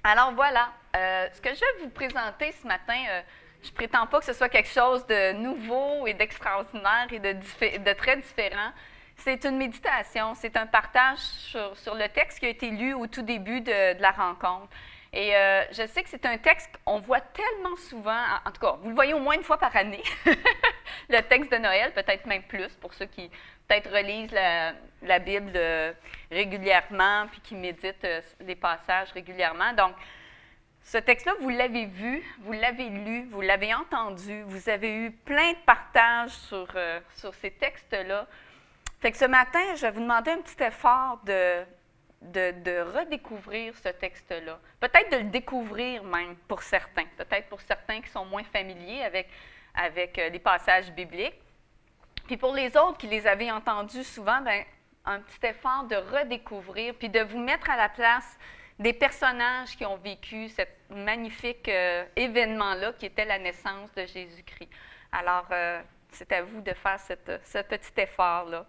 Alors voilà, ce que je vais vous présenter ce matin, je ne prétends pas que ce soit quelque chose de nouveau et d'extraordinaire et de très différent. C'est une méditation, c'est un partage sur le texte qui a été lu au tout début de la rencontre. Et je sais que c'est un texte qu'on voit tellement souvent, en tout cas, vous le voyez au moins une fois par année, le texte de Noël, peut-être même plus, pour ceux qui peut-être relisent la Bible régulièrement, puis qui méditent les passages régulièrement. Donc, ce texte-là, vous l'avez vu, vous l'avez lu, vous l'avez entendu, vous avez eu plein de partages sur ces textes-là. Fait que ce matin, je vais vous demander un petit effort de redécouvrir ce texte-là. Peut-être de le découvrir même pour certains. Peut-être pour certains qui sont moins familiers avec les passages bibliques. Puis pour les autres qui les avaient entendus souvent, bien, un petit effort de redécouvrir, puis de vous mettre à la place des personnages qui ont vécu ce magnifique événement-là qui était la naissance de Jésus-Christ. Alors, c'est à vous de faire ce petit effort-là.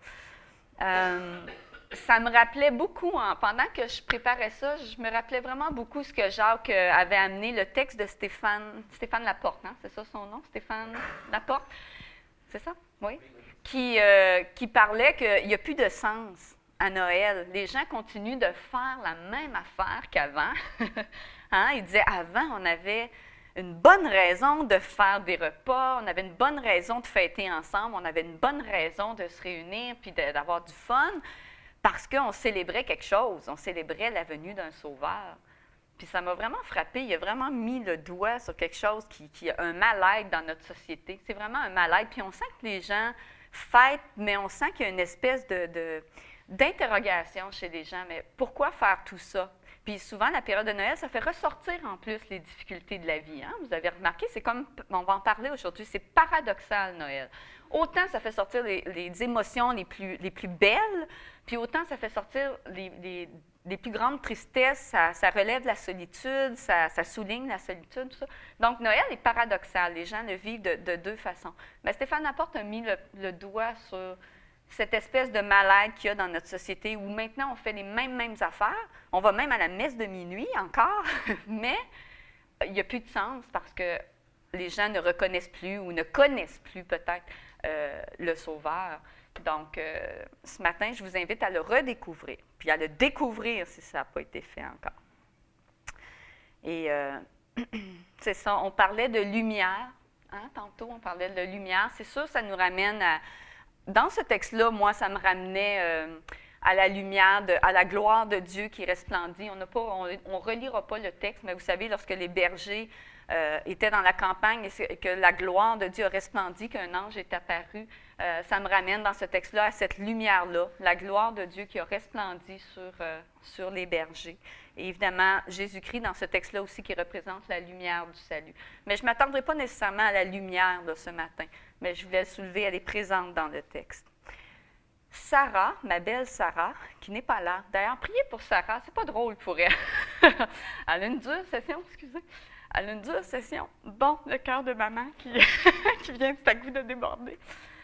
Ça me rappelait beaucoup, pendant que je préparais ça, je me rappelais vraiment beaucoup ce que Jacques avait amené, le texte de Stéphane Laporte, hein? C'est ça son nom, Stéphane Laporte? C'est ça? Oui. Qui parlait qu'il n'y a plus de sens à Noël. Les gens continuent de faire la même affaire qu'avant. Hein? Il disait, avant, on avait une bonne raison de faire des repas, on avait une bonne raison de fêter ensemble, on avait une bonne raison de se réunir puis d'avoir du fun parce qu'on célébrait quelque chose, on célébrait la venue d'un sauveur. Puis ça m'a vraiment frappé, il a vraiment mis le doigt sur quelque chose qui a un mal-être dans notre société. C'est vraiment un mal-être, puis on sent que les gens fêtent, mais on sent qu'il y a une espèce d'interrogation chez les gens. Mais pourquoi faire tout ça? Puis souvent, la période de Noël, ça fait ressortir en plus les difficultés de la vie. Hein? Vous avez remarqué, c'est comme, on va en parler aujourd'hui, c'est paradoxal Noël. Autant ça fait sortir les émotions les plus belles, puis autant ça fait sortir les plus grandes tristesses, ça relève la solitude, ça souligne la solitude, tout ça. Donc, Noël est paradoxal. Les gens le vivent de deux façons. Mais Stéphane Laporte a mis le doigt sur cette espèce de mal-être qu'il y a dans notre société où maintenant on fait les mêmes affaires. On va même à la messe de minuit encore, mais il n'y a plus de sens parce que les gens ne reconnaissent plus ou ne connaissent plus peut-être le Sauveur. Donc, ce matin, je vous invite à le redécouvrir, puis à le découvrir si ça n'a pas été fait encore. Et c'est ça, on parlait de lumière, hein, tantôt on parlait de lumière. C'est sûr, ça nous ramène à... Dans ce texte-là, moi, ça me ramenait à la lumière, à la gloire de Dieu qui resplendit. On ne relira pas le texte, mais vous savez, lorsque les bergers étaient dans la campagne et que la gloire de Dieu a resplendi, qu'un ange est apparu, ça me ramène dans ce texte-là à cette lumière-là, la gloire de Dieu qui a resplendi sur les bergers. Et évidemment, Jésus-Christ dans ce texte-là aussi qui représente la lumière du salut. Mais je ne m'attendrai pas nécessairement à la lumière de ce matin, mais je voulais le soulever, elle est présente dans le texte. Sarah, ma belle Sarah, qui n'est pas là. D'ailleurs, priez pour Sarah, c'est pas drôle pour elle. Elle a une dure session, excusez. Elle a une dure session. Bon, le cœur de maman qui vient tout à coup de déborder.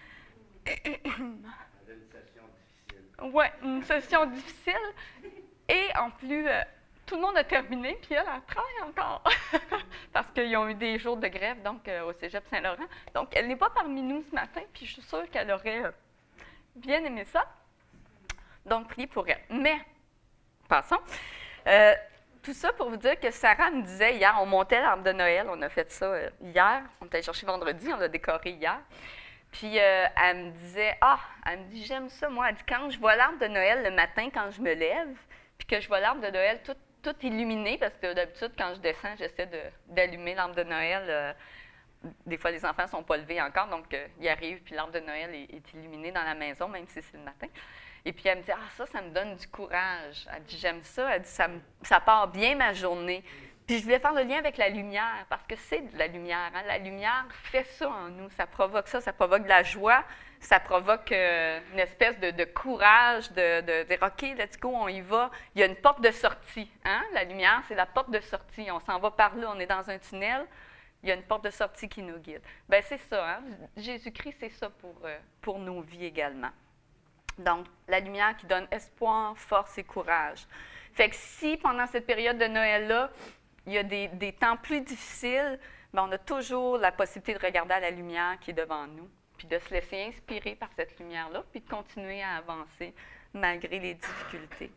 Une session difficile. Oui, une session difficile. Et en plus, tout le monde a terminé, puis elle travaille encore. Parce qu'ils ont eu des jours de grève, donc au Cégep Saint-Laurent. Donc, elle n'est pas parmi nous ce matin, puis je suis sûre qu'elle aurait bien aimé ça. Donc, priez pour elle. Mais, passons. Tout ça pour vous dire que Sarah me disait hier, on montait l'arbre de Noël, on a fait ça hier, on est allé chercher vendredi, on l'a décoré hier. Puis elle me disait, elle me dit, j'aime ça, moi. Elle dit, quand je vois l'arbre de Noël le matin, quand je me lève, puis que je vois l'arbre de Noël tout illuminé, parce que d'habitude, quand je descends, j'essaie d'allumer l'arbre de Noël. Des fois, les enfants ne sont pas levés encore, donc ils arrivent, puis l'arbre de Noël est illuminé dans la maison, même si c'est le matin. Et puis elle me dit, ça me donne du courage. Elle dit, j'aime ça. Elle dit, ça part bien ma journée. Puis je voulais faire le lien avec la lumière, parce que c'est de la lumière. Hein? La lumière fait ça en nous, ça provoque de la joie, ça provoque une espèce de courage, de dire, OK, let's go, on y va. Il y a une porte de sortie. Hein? La lumière, c'est la porte de sortie. On s'en va par là, on est dans un tunnel. Il y a une porte de sortie qui nous guide. Bien, c'est ça. Hein? Jésus-Christ, c'est ça pour nos vies également. Donc, la lumière qui donne espoir, force et courage. Fait que si, pendant cette période de Noël-là, il y a des temps plus difficiles, mais on a toujours la possibilité de regarder à la lumière qui est devant nous, puis de se laisser inspirer par cette lumière-là, puis de continuer à avancer malgré les difficultés.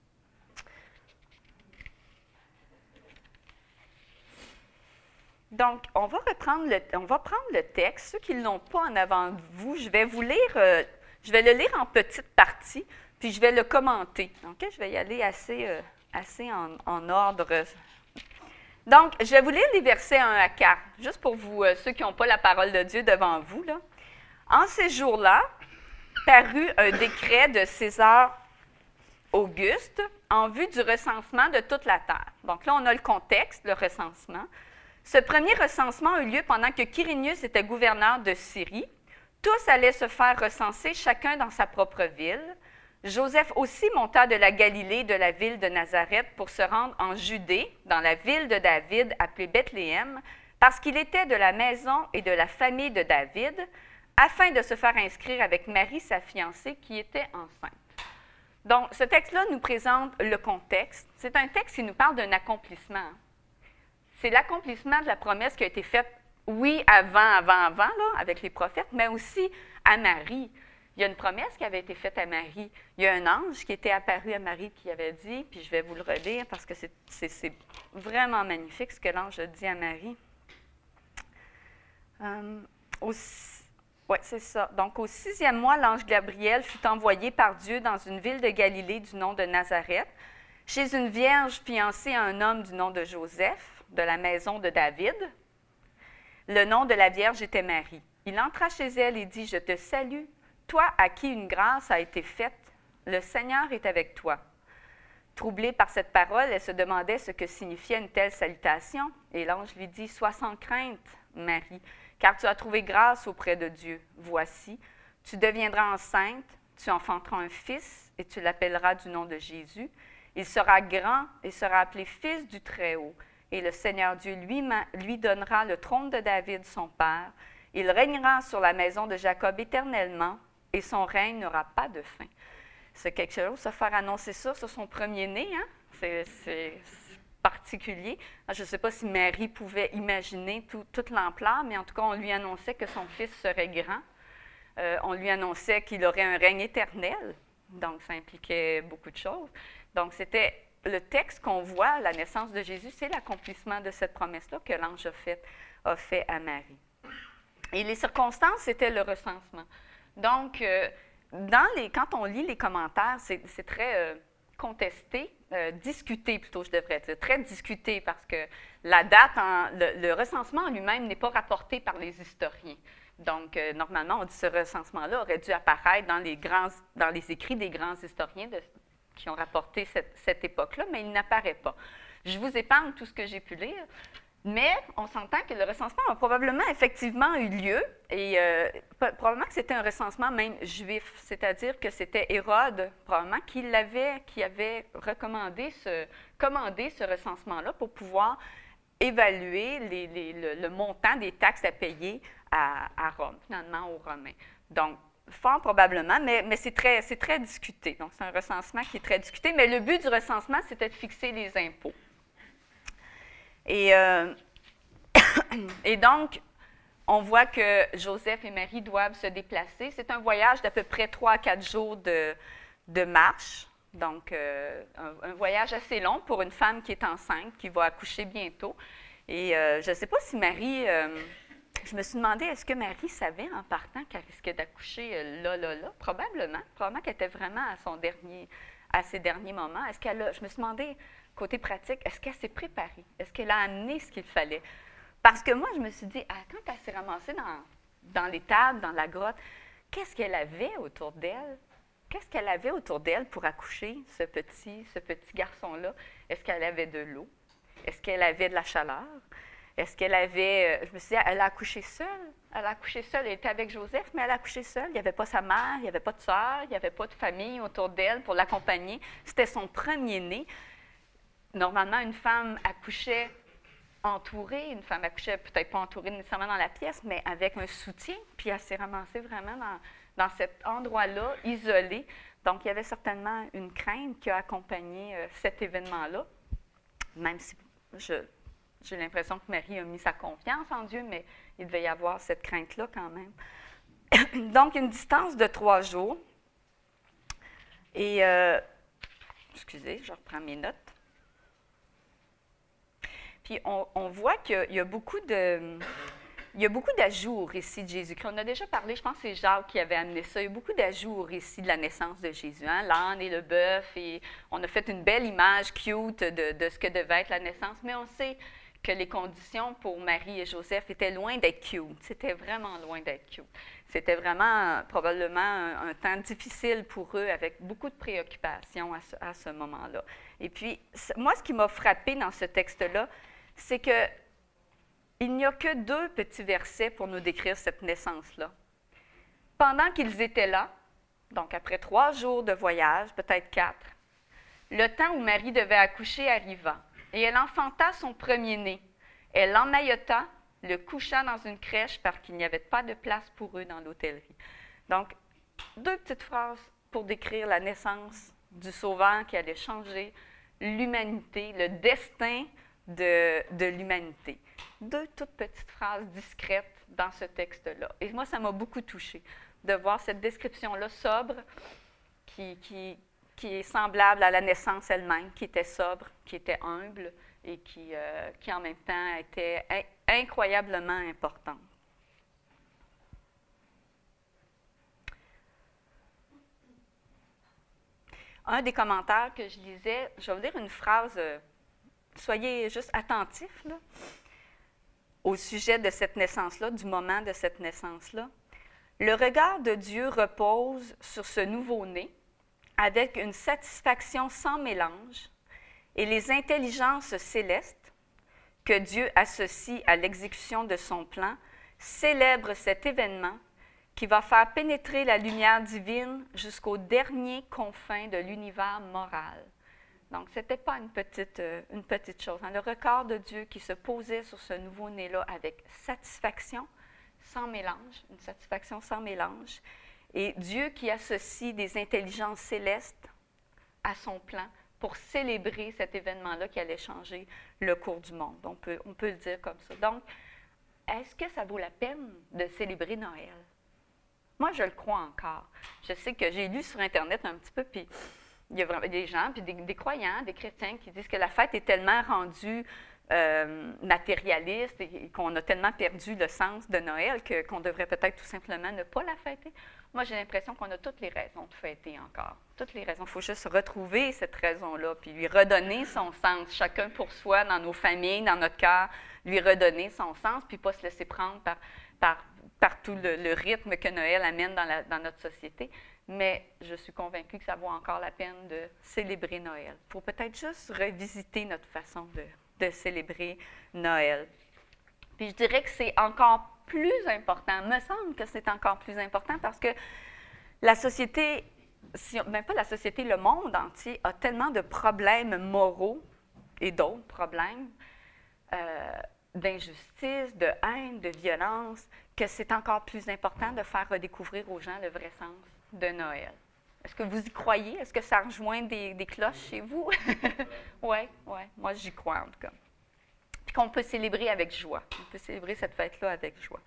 Donc, on va prendre le texte. Ceux qui ne l'ont pas en avant de vous, je vais le lire en petites parties, puis je vais le commenter. Okay? Je vais y aller assez en ordre. Donc, je vais vous lire les versets 1 à 4, juste pour vous, ceux qui n'ont pas la parole de Dieu devant vous, là. En ces jours-là, parut un décret de César Auguste en vue du recensement de toute la terre. Donc là, on a le contexte, le recensement. Ce premier recensement a eu lieu pendant que Quirinius était gouverneur de Syrie. Tous allaient se faire recenser, chacun dans sa propre ville. Joseph aussi monta de la Galilée, de la ville de Nazareth, pour se rendre en Judée, dans la ville de David, appelée Bethléem, parce qu'il était de la maison et de la famille de David, afin de se faire inscrire avec Marie, sa fiancée, qui était enceinte. Donc, ce texte-là nous présente le contexte. C'est un texte qui nous parle d'un accomplissement. C'est l'accomplissement de la promesse qui a été faite, oui, avant, là, avec les prophètes, mais aussi à Marie. Il y a une promesse qui avait été faite à Marie. Il y a un ange qui était apparu à Marie qui avait dit, puis je vais vous le relire parce que c'est vraiment magnifique ce que l'ange a dit à Marie. Oui, c'est ça. Donc, au 6e mois, l'ange Gabriel fut envoyé par Dieu dans une ville de Galilée du nom de Nazareth, chez une vierge fiancée à un homme du nom de Joseph, de la maison de David. Le nom de la vierge était Marie. Il entra chez elle et dit, « Je te salue, toi à qui une grâce a été faite, le Seigneur est avec toi. » Troublée par cette parole, elle se demandait ce que signifiait une telle salutation. Et l'ange lui dit, « Sois sans crainte, Marie, car tu as trouvé grâce auprès de Dieu. Voici, tu deviendras enceinte, tu enfanteras un fils, et tu l'appelleras du nom de Jésus. Il sera grand et sera appelé Fils du Très-Haut. Et le Seigneur Dieu lui donnera le trône de David, son père. Il régnera sur la maison de Jacob éternellement, et son règne n'aura pas de fin. » C'est quelque chose, se faire annoncer ça sur son premier-né, hein? C'est particulier. Je ne sais pas si Marie pouvait imaginer toute l'ampleur, mais en tout cas, on lui annonçait que son fils serait grand. On lui annonçait qu'il aurait un règne éternel. Donc, ça impliquait beaucoup de choses. Donc, c'était le texte qu'on voit à la naissance de Jésus, c'est l'accomplissement de cette promesse-là que l'ange a fait à Marie. Et les circonstances, c'était le recensement. Donc, quand on lit les commentaires, c'est très contesté, discuté plutôt, je devrais dire, très discuté parce que la date, le recensement en lui-même n'est pas rapporté par les historiens. Donc, normalement, on dit que ce recensement-là aurait dû apparaître dans les écrits des grands historiens qui ont rapporté cette époque-là, mais il n'apparaît pas. Je vous épargne tout ce que j'ai pu lire, mais on s'entend que le recensement a probablement effectivement eu lieu, et probablement que c'était un recensement même juif, c'est-à-dire que c'était Hérode, probablement, qui avait commandé ce recensement-là pour pouvoir évaluer le montant des taxes à payer à Rome, finalement aux Romains. Donc, fort probablement, mais c'est très discuté. Donc, c'est un recensement qui est très discuté, mais le but du recensement, c'était de fixer les impôts. Et donc, on voit que Joseph et Marie doivent se déplacer. C'est un voyage d'à peu près 3 à 4 jours de marche. Donc, un voyage assez long pour une femme qui est enceinte, qui va accoucher bientôt. Et je ne sais pas si Marie... je me suis demandé, est-ce que Marie savait en partant qu'elle risquait d'accoucher là? Probablement. Probablement qu'elle était vraiment à ses derniers moments. Je me suis demandé, côté pratique, est-ce qu'elle s'est préparée? Est-ce qu'elle a amené ce qu'il fallait? Parce que moi, je me suis dit, quand elle s'est ramassée dans l'étable, dans la grotte, qu'est-ce qu'elle avait autour d'elle? Qu'est-ce qu'elle avait autour d'elle pour accoucher ce petit garçon-là? Est-ce qu'elle avait de l'eau? Est-ce qu'elle avait de la chaleur? Est-ce qu'elle avait... je me suis dit, elle a accouché seule. Elle a accouché seule. Elle était avec Joseph, mais elle a accouché seule. Il n'y avait pas sa mère, il n'y avait pas de sœur, il n'y avait pas de famille autour d'elle pour l'accompagner. C'était son premier-né. Normalement, une femme accouchait entourée. Une femme accouchait peut-être pas entourée nécessairement dans la pièce, mais avec un soutien. Puis elle s'est ramassée vraiment dans cet endroit-là, isolé. Donc, il y avait certainement une crainte qui a accompagné cet événement-là, même si J'ai l'impression que Marie a mis sa confiance en Dieu, mais il devait y avoir cette crainte-là quand même. Donc, une distance de 3 jours. Et, excusez, je reprends mes notes. Puis, on voit qu'il y a beaucoup d'ajouts au récit de Jésus-Christ. On a déjà parlé, je pense que c'est Jacques qui avait amené ça. Il y a beaucoup d'ajouts au récit de la naissance de Jésus. Hein? L'âne et le bœuf. Et on a fait une belle image cute de ce que devait être la naissance. Mais on sait que les conditions pour Marie et Joseph étaient loin d'être cute. C'était vraiment loin d'être cute. C'était vraiment probablement un temps difficile pour eux, avec beaucoup de préoccupations à ce moment-là. Et puis, moi, ce qui m'a frappée dans ce texte-là, c'est qu'il n'y a que 2 petits versets pour nous décrire cette naissance-là. Pendant qu'ils étaient là, donc après 3 jours de voyage, peut-être 4, le temps où Marie devait accoucher arriva, et elle enfanta son premier-né. Elle l'emmaillota, le coucha dans une crèche parce qu'il n'y avait pas de place pour eux dans l'hôtellerie. Donc, 2 petites phrases pour décrire la naissance du Sauveur qui allait changer l'humanité, le destin de l'humanité. 2 toutes petites phrases discrètes dans ce texte-là. Et moi, ça m'a beaucoup touchée de voir cette description-là sobre qui est semblable à la naissance elle-même, qui était sobre, qui était humble et qui en même temps était incroyablement importante. Un des commentaires que je lisais, je vais vous lire une phrase, soyez juste attentifs là, au sujet de cette naissance-là, du moment de cette naissance-là. Le regard de Dieu repose sur ce nouveau-né avec une satisfaction sans mélange et les intelligences célestes que Dieu associe à l'exécution de son plan célèbrent cet événement qui va faire pénétrer la lumière divine jusqu'aux derniers confins de l'univers moral. Donc, ce n'était pas une petite chose. Hein? Le regard de Dieu qui se posait sur ce nouveau-né-là avec satisfaction, sans mélange, une satisfaction sans mélange, et Dieu qui associe des intelligences célestes à son plan pour célébrer cet événement-là qui allait changer le cours du monde. On peut le dire comme ça. Donc, est-ce que ça vaut la peine de célébrer Noël? Moi, je le crois encore. Je sais que j'ai lu sur Internet un petit peu, puis il y a vraiment des gens, puis des croyants, des chrétiens qui disent que la fête est tellement rendue matérialiste et qu'on a tellement perdu le sens de Noël qu'on devrait peut-être tout simplement ne pas la fêter. Moi, j'ai l'impression qu'on a toutes les raisons de fêter encore. Toutes les raisons. Il faut juste retrouver cette raison-là, puis lui redonner son sens, chacun pour soi, dans nos familles, dans notre cœur, lui redonner son sens, puis pas se laisser prendre par tout le rythme que Noël amène dans notre société. Mais je suis convaincue que ça vaut encore la peine de célébrer Noël. Il faut peut-être juste revisiter notre façon de célébrer Noël. Puis je dirais que c'est encore plus important, me semble que c'est encore plus important parce que la société, même pas la société, le monde entier a tellement de problèmes moraux et d'autres problèmes, d'injustice, de haine, de violence, que c'est encore plus important de faire redécouvrir aux gens le vrai sens de Noël. Est-ce que vous y croyez? Est-ce que ça rejoint des cloches chez vous? Oui, moi j'y crois en tout cas. Puis qu'on peut célébrer avec joie. On peut célébrer cette fête-là avec joie.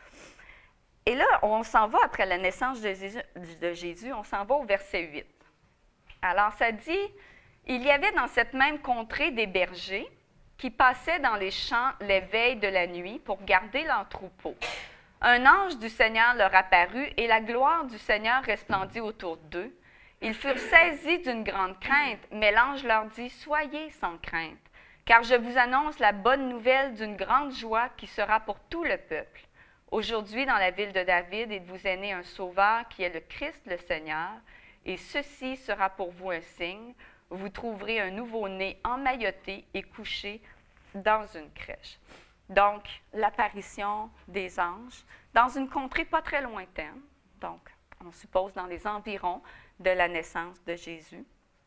Et là, on s'en va après la naissance de Jésus, on s'en va au verset 8. Alors ça dit, « Il y avait dans cette même contrée des bergers qui passaient dans les champs les veilles de la nuit pour garder leurs troupeaux. Un ange du Seigneur leur apparut et la gloire du Seigneur resplendit autour d'eux. Ils furent saisis d'une grande crainte, mais l'ange leur dit, « Soyez sans crainte, car je vous annonce la bonne nouvelle d'une grande joie qui sera pour tout le peuple. Aujourd'hui, dans la ville de David, il vous est né un sauveur qui est le Christ le Seigneur, et ceci sera pour vous un signe. Vous trouverez un nouveau-né emmailloté et couché dans une crèche. » Donc, l'apparition des anges dans une contrée pas très lointaine, donc on suppose dans les environs de la naissance de Jésus.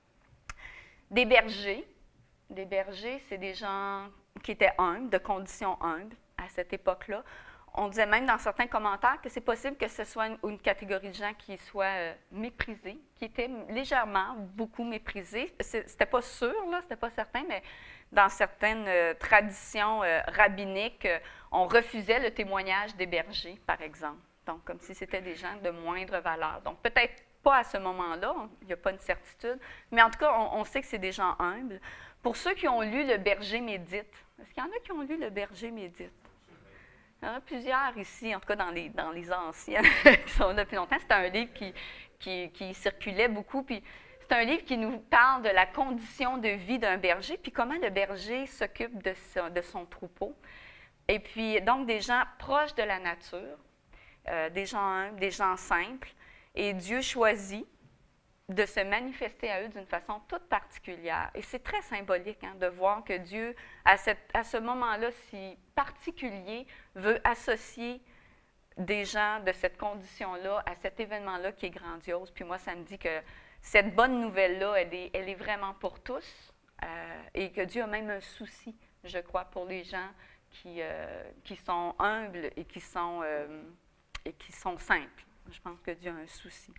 Des bergers, c'est des gens qui étaient humbles, de conditions humbles à cette époque-là. On disait même dans certains commentaires que c'est possible que ce soit une catégorie de gens qui soient méprisés, qui étaient légèrement beaucoup méprisés. C'était pas sûr, là, c'était pas certain, dans certaines traditions rabbiniques, on refusait le témoignage des bergers, par exemple. Donc, comme si c'était des gens de moindre valeur. Donc, peut-être pas à ce moment-là, il n'y a pas une certitude, mais en tout cas, on sait que c'est des gens humbles. Pour ceux qui ont lu Le Berger médite, est-ce qu'il y en a qui ont lu Le Berger médite? Il y en a plusieurs ici, en tout cas dans les anciennes qui sont là depuis longtemps. C'est un livre qui circulait beaucoup, puis c'est un livre qui nous parle de la condition de vie d'un berger, puis comment le berger s'occupe de son troupeau. Et puis, donc, des gens proches de la nature, des gens humbles, des gens simples, et Dieu choisit de se manifester à eux d'une façon toute particulière. Et c'est très symbolique de voir que Dieu, à ce moment-là si particulier, veut associer des gens de cette condition-là à cet événement-là qui est grandiose. Puis moi, ça me dit que cette bonne nouvelle-là, elle est vraiment pour tous et que Dieu a même un souci, je crois, pour les gens qui sont humbles et qui sont simples. Je pense que Dieu a un souci.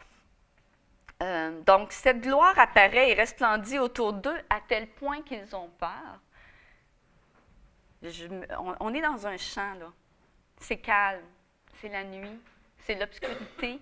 Donc, cette gloire apparaît et resplendit autour d'eux à tel point qu'ils ont peur. On est dans un champ, là. C'est calme, c'est la nuit, c'est l'obscurité.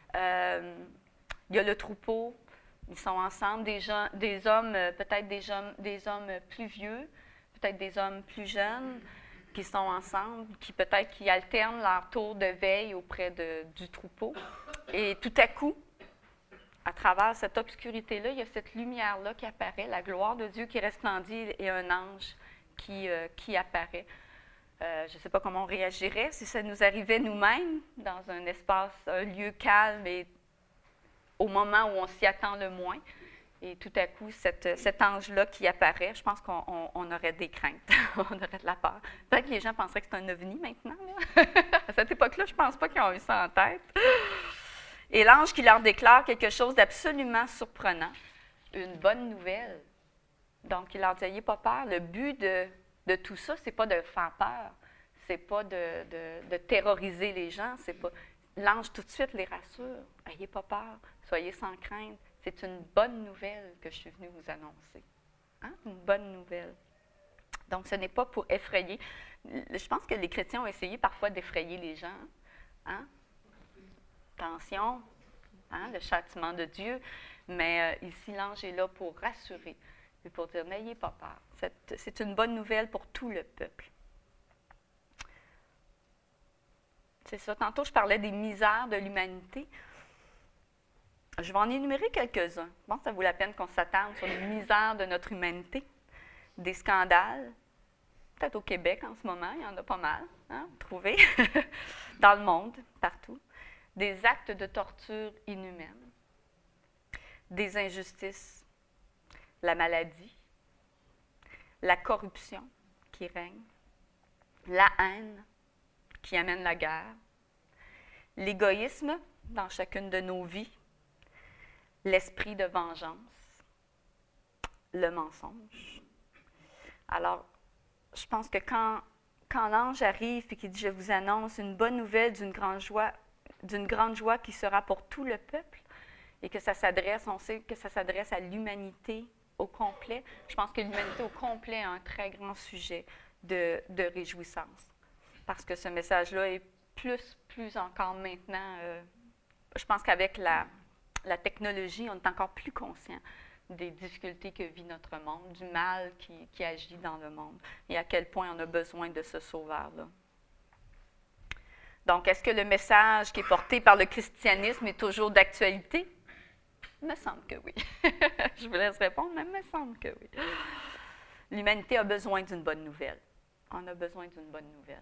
Il y a le troupeau, ils sont ensemble, des hommes, peut-être des hommes plus vieux, peut-être des hommes plus jeunes qui sont ensemble, qui alternent leur tour de veille auprès du troupeau. Et tout à coup, à travers cette obscurité-là, il y a cette lumière-là qui apparaît, la gloire de Dieu qui resplendit et un ange qui apparaît. Je ne sais pas comment on réagirait si ça nous arrivait nous-mêmes dans un espace, un lieu calme et au moment où on s'y attend le moins. Et tout à coup, cet ange-là qui apparaît, je pense qu'on aurait des craintes, on aurait de la peur. Peut-être que les gens penseraient que c'est un ovni maintenant. Là. À cette époque-là, je ne pense pas qu'ils ont eu ça en tête. Et l'ange qui leur déclare quelque chose d'absolument surprenant, une bonne nouvelle. Donc, il leur dit, n'ayez pas peur. Le but de tout ça, ce n'est pas de faire peur, ce n'est pas de terroriser les gens, c'est pas... L'ange tout de suite les rassure. N'ayez pas peur, soyez sans crainte. C'est une bonne nouvelle que je suis venue vous annoncer. Hein? Une bonne nouvelle. Donc, ce n'est pas pour effrayer. Je pense que les chrétiens ont essayé parfois d'effrayer les gens. Hein? Attention, hein, le châtiment de Dieu, mais ici, l'ange est là pour rassurer et pour dire, n'ayez pas peur. C'est une bonne nouvelle pour tout le peuple. C'est ça. Tantôt, je parlais des misères de l'humanité. Je vais en énumérer quelques-uns. Je pense que ça vaut la peine qu'on s'attarde sur les misères de notre humanité. Des scandales, peut-être au Québec en ce moment, il y en a pas mal, hein, trouvés, dans le monde, partout. Des actes de torture inhumaine, des injustices, la maladie, la corruption qui règne, la haine qui amène la guerre, l'égoïsme dans chacune de nos vies, l'esprit de vengeance, le mensonge. Alors, je pense que quand l'ange arrive et qu'il dit « Je vous annonce une bonne nouvelle d'une grande joie qui sera pour tout le peuple », et que ça s'adresse, on sait que ça s'adresse à l'humanité au complet, je pense que l'humanité au complet a un très grand sujet de réjouissance. Parce que ce message-là est plus encore maintenant, je pense qu'avec la technologie, on est encore plus conscient des difficultés que vit notre monde, du mal qui agit dans le monde et à quel point on a besoin de ce sauveur-là. Donc, est-ce que le message qui est porté par le christianisme est toujours d'actualité? Il me semble que oui. Je vous laisse répondre, mais il me semble que oui. L'humanité a besoin d'une bonne nouvelle. On a besoin d'une bonne nouvelle.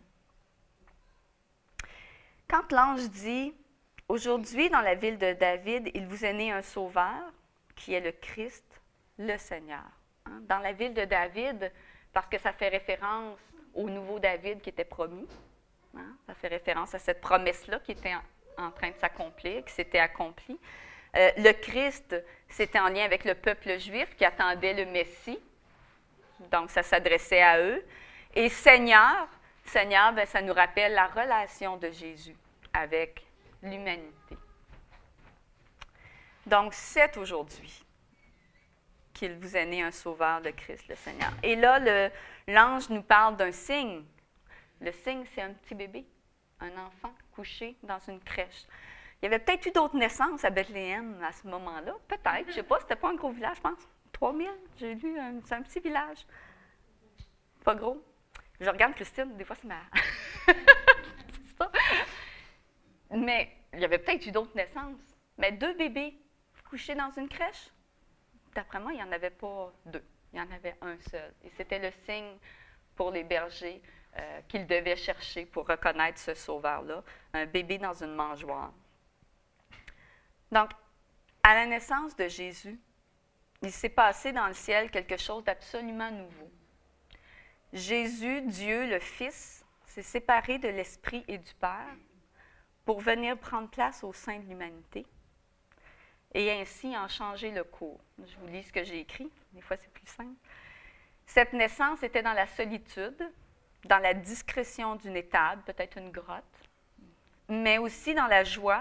Quand l'ange dit « Aujourd'hui, dans la ville de David, il vous est né un sauveur, qui est le Christ, le Seigneur. » Dans la ville de David, parce que ça fait référence au nouveau David qui était promis. Ça fait référence à cette promesse-là qui était en train de s'accomplir, qui s'était accomplie. Le Christ, c'était en lien avec le peuple juif qui attendait le Messie. Donc, ça s'adressait à eux. Et Seigneur, bien, ça nous rappelle la relation de Jésus avec l'humanité. Donc, c'est aujourd'hui. qu'il vous est né un sauveur, le Christ, le Seigneur. Et là, l'ange nous parle d'un signe. Le signe, c'est un petit bébé, un enfant couché dans une crèche. Il y avait peut-être eu d'autres naissances à Bethléem à ce moment-là. Peut-être, je ne sais pas, c'était pas un gros village, je pense. 3000, j'ai lu, c'est un petit village. Pas gros. Je regarde Christine, des fois, c'est ma... c'est ça. Mais il y avait peut-être eu d'autres naissances. Mais 2 bébés couchés dans une crèche, d'après moi, il n'y en avait pas 2. Il y en avait un seul. Et c'était le signe pour les bergers qu'ils devaient chercher pour reconnaître ce sauveur-là, un bébé dans une mangeoire. Donc, à la naissance de Jésus, il s'est passé dans le ciel quelque chose d'absolument nouveau. Jésus, Dieu, le Fils, s'est séparé de l'Esprit et du Père pour venir prendre place au sein de l'humanité et ainsi en changer le cours. Je vous lis ce que j'ai écrit, des fois c'est plus simple. Cette naissance était dans la solitude, dans la discrétion d'une étable, peut-être une grotte, mais aussi dans la joie,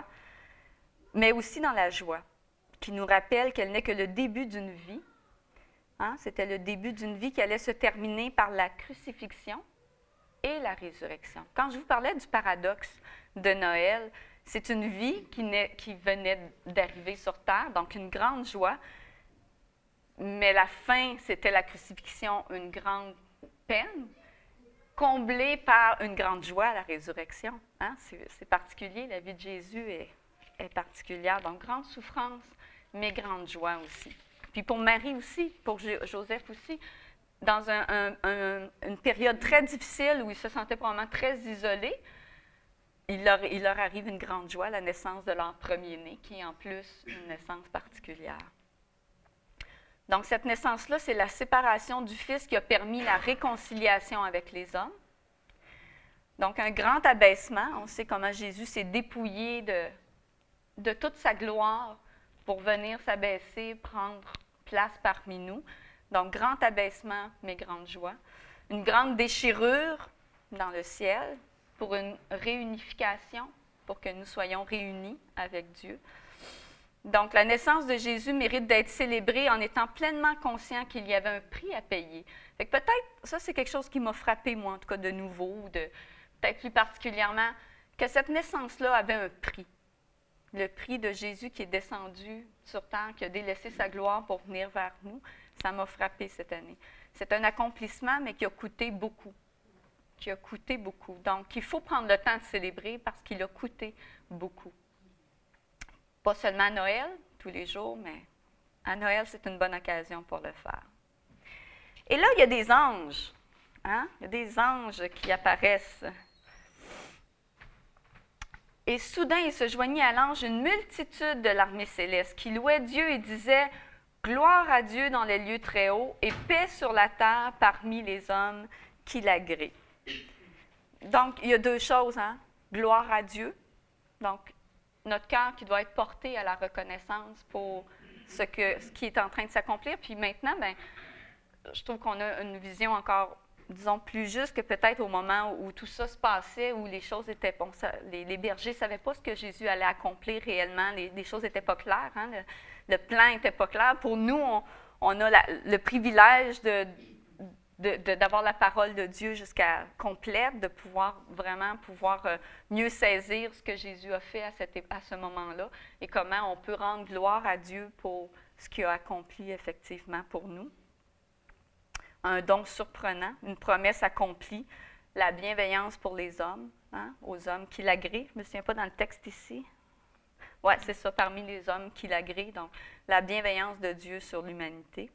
qui nous rappelle qu'elle n'est que le début d'une vie. C'était le début d'une vie qui allait se terminer par la crucifixion et la résurrection. Quand je vous parlais du paradoxe de Noël, c'est une vie qui venait d'arriver sur terre, donc une grande joie, mais la fin, c'était la crucifixion, une grande peine, comblée par une grande joie, la résurrection. C'est particulier, la vie de Jésus est particulière, donc grande souffrance, mais grande joie aussi. Puis pour Marie aussi, pour Joseph aussi, dans une période très difficile où ils se sentaient probablement très isolés, il leur arrive une grande joie, la naissance de leur premier-né, qui est en plus une naissance particulière. Donc cette naissance-là, c'est la séparation du Fils qui a permis la réconciliation avec les hommes. Donc un grand abaissement, on sait comment Jésus s'est dépouillé de toute sa gloire pour venir s'abaisser, prendre place parmi nous. Donc, grand abaissement, mais grande joie. Une grande déchirure dans le ciel pour une réunification, pour que nous soyons réunis avec Dieu. Donc, la naissance de Jésus mérite d'être célébrée en étant pleinement conscient qu'il y avait un prix à payer. Fait que peut-être, ça c'est quelque chose qui m'a frappé, moi, en tout cas de nouveau, ou peut-être plus particulièrement, que cette naissance-là avait un prix. Le prix de Jésus qui est descendu sur terre, qui a délaissé sa gloire pour venir vers nous, ça m'a frappé cette année. C'est un accomplissement, mais qui a coûté beaucoup. Donc, il faut prendre le temps de célébrer parce qu'il a coûté beaucoup. Pas seulement à Noël, tous les jours, mais à Noël, c'est une bonne occasion pour le faire. Et là, il y a des anges. Il y a des anges qui apparaissent. Et soudain, il se joignit à l'ange une multitude de l'armée céleste qui louait Dieu et disait « Gloire à Dieu dans les lieux très hauts et paix sur la terre parmi les hommes qui l'agréent. » Donc, il y a 2 choses, gloire à Dieu. Donc, notre cœur qui doit être porté à la reconnaissance pour ce qui est en train de s'accomplir. Puis maintenant, je trouve qu'on a une vision encore, disons, plus juste que peut-être au moment où tout ça se passait, où les choses étaient... Bon, les bergers ne savaient pas ce que Jésus allait accomplir réellement. Les choses n'étaient pas claires. Le plan n'était pas clair. Pour nous, on a le privilège d'avoir la parole de Dieu jusqu'à complète, de pouvoir mieux saisir ce que Jésus a fait à ce moment-là et comment on peut rendre gloire à Dieu pour ce qu'il a accompli effectivement pour nous. Un don surprenant, une promesse accomplie, la bienveillance pour les hommes, aux hommes qui l'agréent. Je ne me souviens pas dans le texte ici. Oui, c'est ça, parmi les hommes qui l'agréent. Donc, la bienveillance de Dieu sur l'humanité.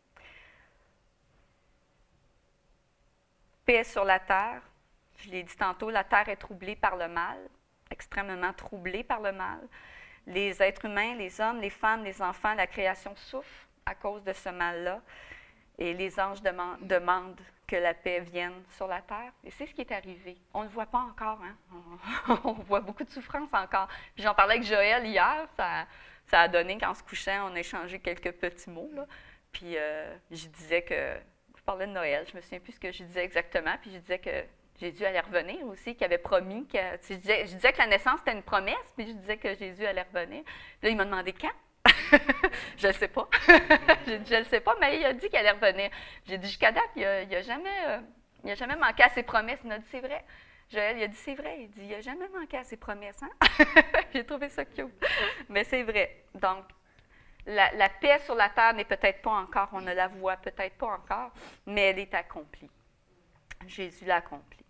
Paix sur la terre. Je l'ai dit tantôt, la terre est troublée par le mal, extrêmement troublée par le mal. Les êtres humains, les hommes, les femmes, les enfants, la création souffre à cause de ce mal-là. Et les anges demandent que la paix vienne sur la terre. Et c'est ce qui est arrivé. On ne le voit pas encore. On voit beaucoup de souffrance encore. Puis j'en parlais avec Joël hier. Ça a donné qu'en se couchant, on a échangé quelques petits mots. Là. Puis je disais que... Je parlais de Noël. Je ne me souviens plus ce que je disais exactement. Puis je disais que Jésus allait revenir aussi, qu'il avait promis. Je disais que la naissance, c'était une promesse. Puis je disais que Jésus allait revenir. Puis là, il m'a demandé quand. Je ne sais pas. J'ai dit, je ne sais pas, mais il a dit qu'elle allait revenir. J'ai dit, jusqu'à date, il n'a jamais manqué à ses promesses. Il a dit, c'est vrai. Joël, il a dit, c'est vrai. Il dit, il n'a jamais manqué à ses promesses. Hein? J'ai trouvé ça cute. Mais c'est vrai. Donc, la paix sur la terre n'est peut-être pas encore, on ne la voit peut-être pas encore, mais elle est accomplie. Jésus l'a accomplie.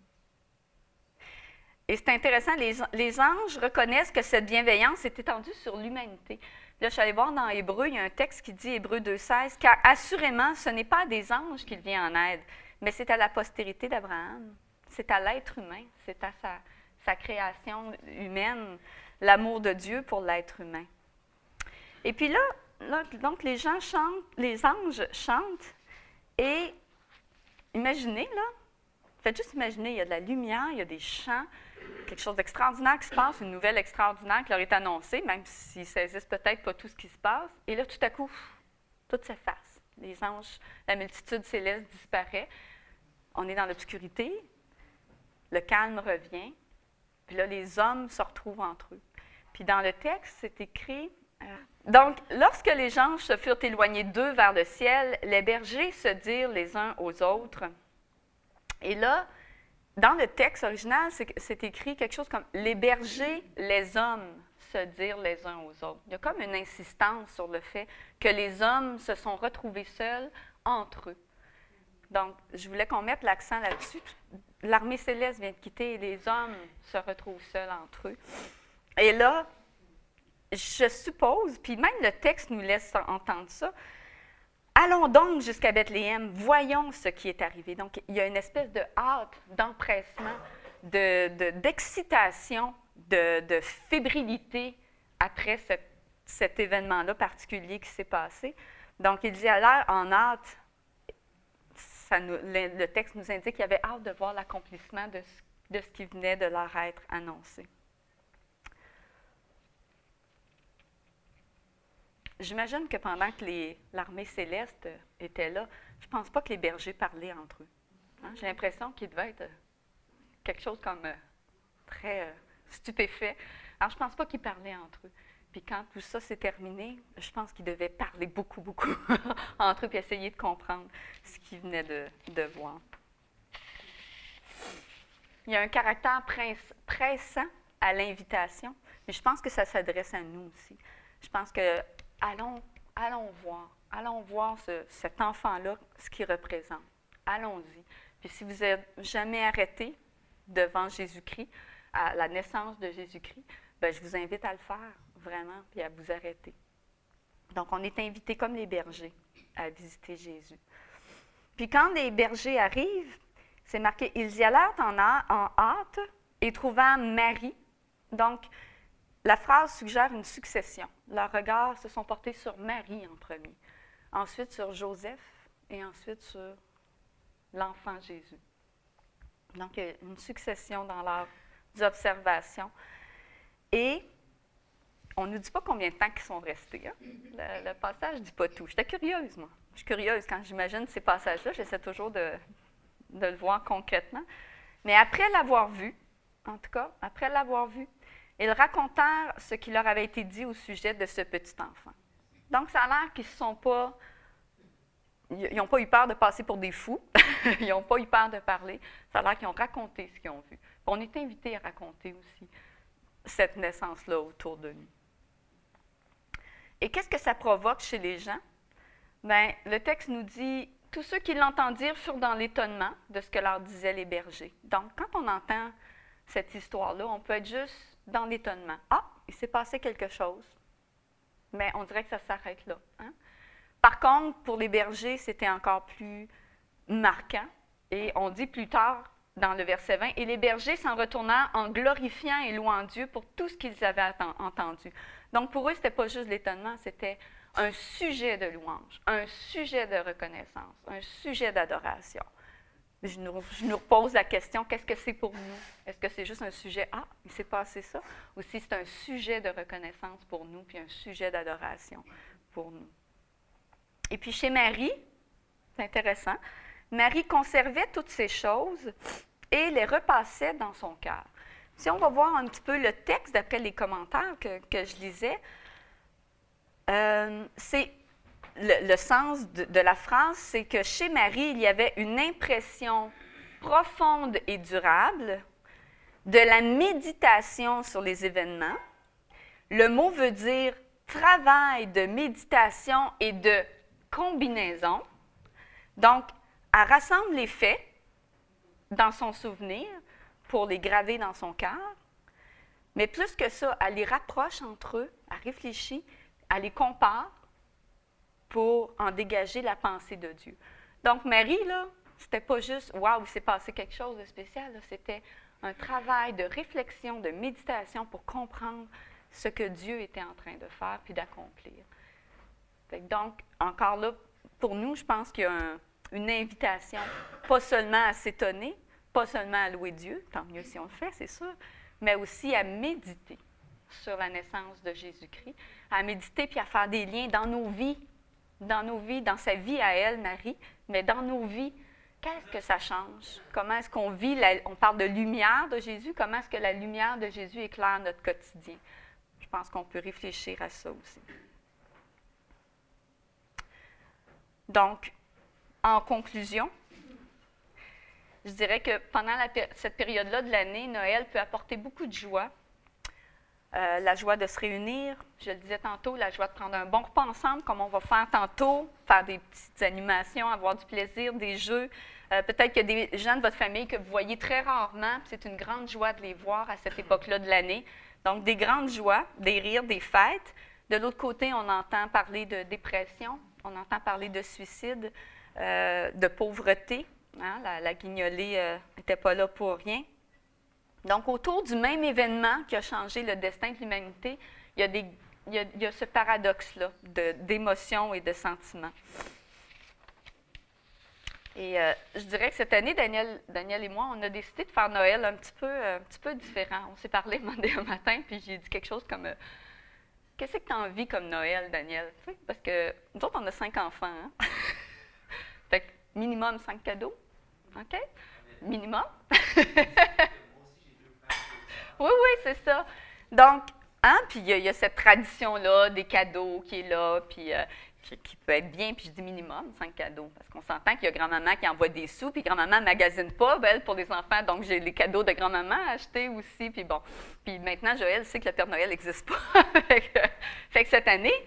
Et c'est intéressant, les anges reconnaissent que cette bienveillance est étendue sur l'humanité. Là, je suis allée voir dans Hébreu, il y a un texte qui dit, Hébreu 2,16, « Car assurément, ce n'est pas à des anges qu'il vient en aide, mais c'est à la postérité d'Abraham. C'est à l'être humain, c'est à sa création humaine, l'amour de Dieu pour l'être humain. » Et puis là, donc les anges chantent, et imaginez, là, faites juste imaginer, il y a de la lumière, il y a des chants, quelque chose d'extraordinaire qui se passe, une nouvelle extraordinaire qui leur est annoncée, même s'ils ne saisissent peut-être pas tout ce qui se passe. Et là, tout à coup, tout s'efface. Les anges, la multitude céleste disparaît. On est dans l'obscurité. Le calme revient. Puis là, les hommes se retrouvent entre eux. Puis dans le texte, c'est écrit... Donc, lorsque les anges se furent éloignés d'eux vers le ciel, les bergers se dirent les uns aux autres. Et là, dans le texte original, c'est écrit quelque chose comme « les bergers, les hommes se dirent les uns aux autres ». Il y a comme une insistance sur le fait que les hommes se sont retrouvés seuls entre eux. Donc, je voulais qu'on mette l'accent là-dessus. L'armée céleste vient de quitter et les hommes se retrouvent seuls entre eux. Et là, je suppose, puis même le texte nous laisse entendre ça, « Allons donc jusqu'à Bethléem, voyons ce qui est arrivé. » Donc, il y a une espèce de hâte, d'empressement, d'excitation, de fébrilité après cet événement-là particulier qui s'est passé. Donc, ils y allèrent en hâte. Le texte nous indique qu'il y avait hâte de voir l'accomplissement de ce qui venait de leur être annoncé. J'imagine que pendant que l'armée céleste était là, je ne pense pas que les bergers parlaient entre eux. Hein? J'ai l'impression qu'il devait être quelque chose comme très stupéfait. Alors, je ne pense pas qu'ils parlaient entre eux. Puis quand tout ça s'est terminé, je pense qu'ils devaient parler beaucoup, beaucoup entre eux puis essayer de comprendre ce qu'ils venaient de voir. Il y a un caractère pressant à l'invitation, mais je pense que ça s'adresse à nous aussi. Je pense que allons voir cet enfant-là, ce qu'il représente. Allons-y. Puis si vous n'êtes jamais arrêté devant Jésus-Christ, à la naissance de Jésus-Christ, bien, je vous invite à le faire, vraiment, puis à vous arrêter. Donc, on est invités comme les bergers à visiter Jésus. Puis quand les bergers arrivent, c'est marqué, ils y allèrent en hâte et trouvant Marie. Donc, la phrase suggère une succession. Leurs regards se sont portés sur Marie en premier, ensuite sur Joseph et ensuite sur l'enfant Jésus. Donc, il y a une succession dans leurs observations. Et on ne nous dit pas combien de temps ils sont restés. Hein? Le passage ne dit pas tout. J'étais curieuse, moi. Je suis curieuse quand j'imagine ces passages-là. J'essaie toujours de le voir concrètement. Mais après l'avoir vu, en tout cas, après l'avoir vu, ils racontèrent ce qui leur avait été dit au sujet de ce petit enfant. Donc, ça a l'air qu'ils n'ont pas eu peur de passer pour des fous. Ils n'ont pas eu peur de parler. Ça a l'air qu'ils ont raconté ce qu'ils ont vu. On est invités à raconter aussi cette naissance-là autour de nous. Et qu'est-ce que ça provoque chez les gens? Bien, le texte nous dit « Tous ceux qui l'entendirent furent dans l'étonnement de ce que leur disaient les bergers. » Donc, quand on entend cette histoire-là, on peut être juste dans l'étonnement. « Ah, il s'est passé quelque chose. » Mais on dirait que ça s'arrête là. Hein? Par contre, pour les bergers, c'était encore plus marquant. Et on dit plus tard, dans le verset 20, « Et les bergers s'en retournèrent en glorifiant et louant Dieu pour tout ce qu'ils avaient entendu. » Donc, pour eux, ce n'était pas juste l'étonnement, c'était un sujet de louange, un sujet de reconnaissance, un sujet d'adoration. Je nous repose la question, qu'est-ce que c'est pour nous? Est-ce que c'est juste un sujet, « Ah, il s'est passé ça? » Ou si c'est un sujet de reconnaissance pour nous, puis un sujet d'adoration pour nous. Et puis chez Marie, c'est intéressant, Marie conservait toutes ces choses et les repassait dans son cœur. Si on va voir un petit peu le texte, d'après les commentaires que je lisais, C'est le sens de la phrase, c'est que chez Marie, il y avait une impression profonde et durable de la méditation sur les événements. Le mot veut dire travail de méditation et de combinaison. Donc, elle rassemble les faits dans son souvenir pour les graver dans son cœur, mais plus que ça, elle les rapproche entre eux, elle réfléchit, elle les compare pour en dégager la pensée de Dieu. Donc, Marie, là, c'était pas juste « Wow, il s'est passé quelque chose de spécial », c'était un travail de réflexion, de méditation pour comprendre ce que Dieu était en train de faire puis d'accomplir. Donc, encore là, pour nous, je pense qu'il y a une invitation, pas seulement à s'étonner, pas seulement à louer Dieu, tant mieux si on le fait, c'est sûr, mais aussi à méditer sur la naissance de Jésus-Christ, à méditer puis à faire des liens dans nos vies, dans sa vie à elle, Marie, mais dans nos vies. Qu'est-ce que ça change? Comment est-ce qu'on vit? On parle de lumière de Jésus. Comment est-ce que la lumière de Jésus éclaire notre quotidien? Je pense qu'on peut réfléchir à ça aussi. Donc, en conclusion, je dirais que pendant cette période-là de l'année, Noël peut apporter beaucoup de joie. La joie de se réunir, je le disais tantôt, la joie de prendre un bon repas ensemble, comme on va faire tantôt, faire des petites animations, avoir du plaisir, des jeux. Peut-être qu'il y a des gens de votre famille que vous voyez très rarement, puis c'est une grande joie de les voir à cette époque-là de l'année. Donc, des grandes joies, des rires, des fêtes. De l'autre côté, on entend parler de dépression, on entend parler de suicide, de pauvreté. Hein, la guignolée n'était pas là pour rien. Donc, autour du même événement qui a changé le destin de l'humanité, il y a ce paradoxe-là d'émotions et de sentiments. Et je dirais que cette année, Daniel et moi, on a décidé de faire Noël un petit peu différent. On s'est parlé un matin, puis j'ai dit quelque chose comme « Qu'est-ce que tu as envie comme Noël, Daniel? » Parce que nous autres, on a 5 enfants. Hein? Fait que minimum 5 cadeaux. OK? Minimum. Oui, c'est ça. Donc, hein, puis il y a cette tradition-là des cadeaux qui est là, puis qui peut être bien, puis je dis minimum 5 cadeaux, parce qu'on s'entend qu'il y a grand-maman qui envoie des sous, puis grand-maman ne magasine pas, elle, pour les enfants, donc j'ai les cadeaux de grand-maman à acheter aussi, puis bon. Puis maintenant, Joël sait que le Père Noël n'existe pas. Fait que cette année,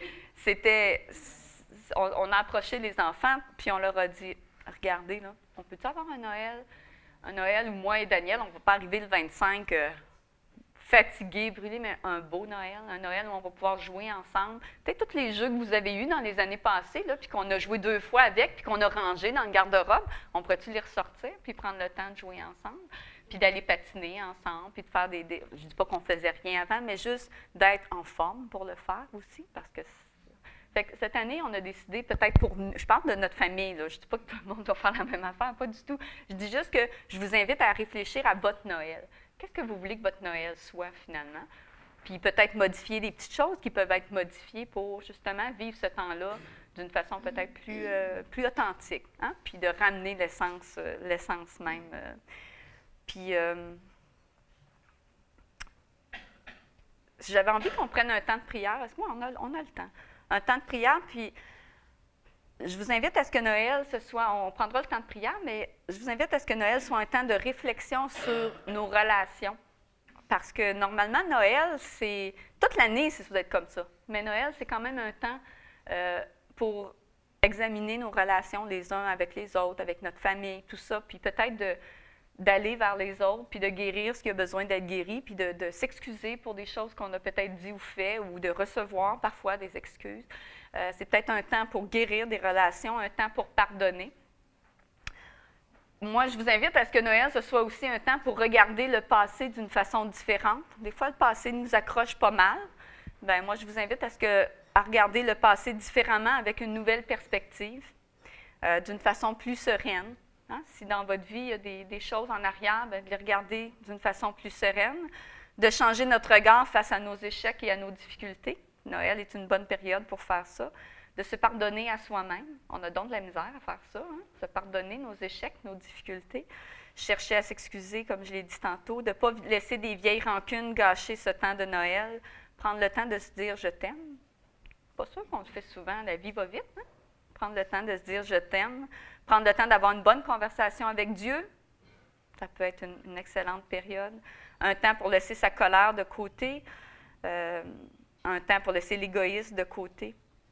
on a approché les enfants, puis on leur a dit, regardez, là, on peut-tu avoir un Noël où moi et Daniel, on ne va pas arriver le 25 fatigués, brûlés, mais un beau Noël, un Noël où on va pouvoir jouer ensemble. Peut-être tous les jeux que vous avez eus dans les années passées, là, puis qu'on a joué 2 fois avec, puis qu'on a rangé dans le garde-robe, on pourrait-tu les ressortir, puis prendre le temps de jouer ensemble, puis d'aller patiner ensemble, puis de faire je ne dis pas qu'on ne faisait rien avant, mais juste d'être en forme pour le faire aussi, parce que fait que cette année, on a décidé, peut-être je parle de notre famille, là, je ne dis pas que tout le monde doit faire la même affaire, pas du tout. Je dis juste que je vous invite à réfléchir à votre Noël. Qu'est-ce que vous voulez que votre Noël soit finalement? Puis peut-être modifier des petites choses qui peuvent être modifiées pour justement vivre ce temps-là d'une façon peut-être plus authentique, hein? Puis de ramener l'essence même. Puis j'avais envie qu'on prenne un temps de prière. Est-ce que moi, on a le temps? Un temps de prière, puis je vous invite à ce que Noël, on prendra le temps de prière, mais je vous invite à ce que Noël soit un temps de réflexion sur nos relations. Parce que normalement, Noël, toute l'année, c'est supposé être comme ça. Mais Noël, c'est quand même un temps pour examiner nos relations les uns avec les autres, avec notre famille, tout ça, puis peut-être d'aller vers les autres, puis de guérir ce qui a besoin d'être guéri, puis de s'excuser pour des choses qu'on a peut-être dit ou fait, ou de recevoir parfois des excuses. C'est peut-être un temps pour guérir des relations, un temps pour pardonner. Moi, je vous invite à ce que Noël, ce soit aussi un temps pour regarder le passé d'une façon différente. Des fois, le passé nous accroche pas mal. Bien, moi, je vous invite à regarder le passé différemment, avec une nouvelle perspective, d'une façon plus sereine. Hein? Si dans votre vie, il y a des choses en arrière, bien, de les regarder d'une façon plus sereine, de changer notre regard face à nos échecs et à nos difficultés. Noël est une bonne période pour faire ça, de se pardonner à soi-même. On a donc de la misère à faire ça, hein? Se pardonner nos échecs, nos difficultés, chercher à s'excuser, comme je l'ai dit tantôt, de ne pas laisser des vieilles rancunes gâcher ce temps de Noël, prendre le temps de se dire « je t'aime ». pas sûr qu'on le fait souvent. La vie va vite, hein? Prendre le temps de se dire « je t'aime », prendre le temps d'avoir une bonne conversation avec Dieu, ça peut être une excellente période. Un temps pour laisser sa colère de côté, un temps pour laisser l'égoïsme de côté.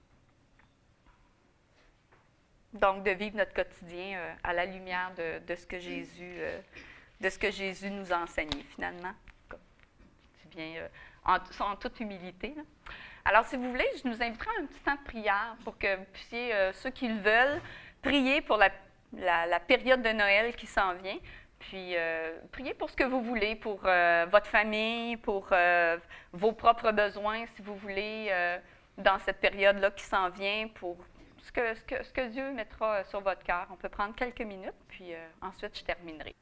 Donc, de vivre notre quotidien à la lumière de ce que Jésus nous a enseigné, finalement. C'est bien, en toute humilité. Là. Alors, si vous voulez, je nous inviterai à un petit temps de prière pour que vous puissiez, ceux qui le veulent, prier pour la période de Noël qui s'en vient. Puis, priez pour ce que vous voulez, pour votre famille, pour vos propres besoins, si vous voulez, dans cette période-là qui s'en vient, pour ce que Dieu mettra sur votre cœur. On peut prendre quelques minutes, puis ensuite, je terminerai.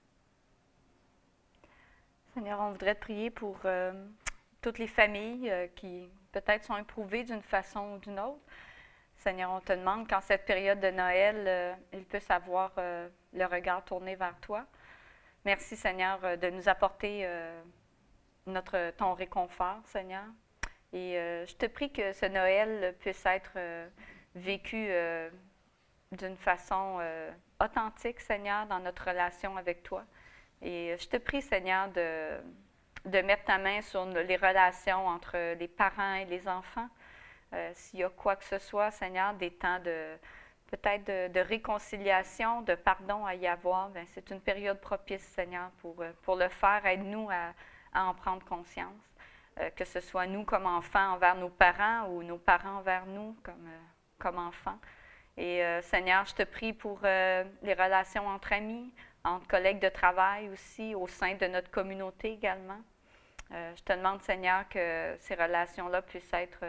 Seigneur, on voudrait te prier pour toutes les familles qui peut-être sont éprouvées d'une façon ou d'une autre. Seigneur, on te demande qu'en cette période de Noël, ils puissent avoir le regard tourné vers toi. Merci, Seigneur, de nous apporter ton réconfort, Seigneur. Et je te prie que ce Noël puisse être vécu d'une façon authentique, Seigneur, dans notre relation avec toi. Et je te prie, Seigneur, de mettre ta main sur les relations entre les parents et les enfants. S'il y a quoi que ce soit, Seigneur, des temps peut-être de réconciliation, de pardon à y avoir, bien, c'est une période propice, Seigneur, pour le faire. Aide-nous à en prendre conscience. Que ce soit nous comme enfants envers nos parents ou nos parents envers nous comme enfants. Et Seigneur, je te prie pour les relations entre amis, entre collègues de travail aussi, au sein de notre communauté également. Je te demande, Seigneur, que ces relations-là puissent être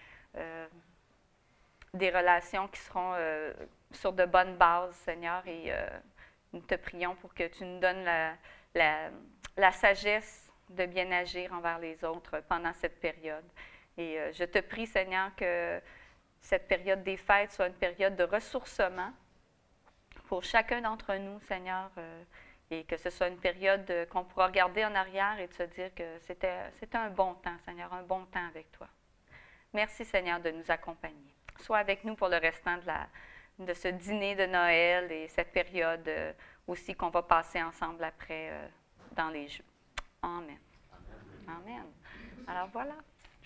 des relations qui seront sur de bonnes bases, Seigneur, et nous te prions pour que tu nous donnes la sagesse de bien agir envers les autres pendant cette période. Et je te prie, Seigneur, que cette période des fêtes soit une période de ressourcement pour chacun d'entre nous, Seigneur, et que ce soit une période qu'on pourra regarder en arrière et de se dire que c'était un bon temps, Seigneur, un bon temps avec toi. Merci, Seigneur, de nous accompagner. Sois avec nous pour le restant de ce dîner de Noël et cette période aussi qu'on va passer ensemble après dans les jeux. Amen. Amen. Alors voilà.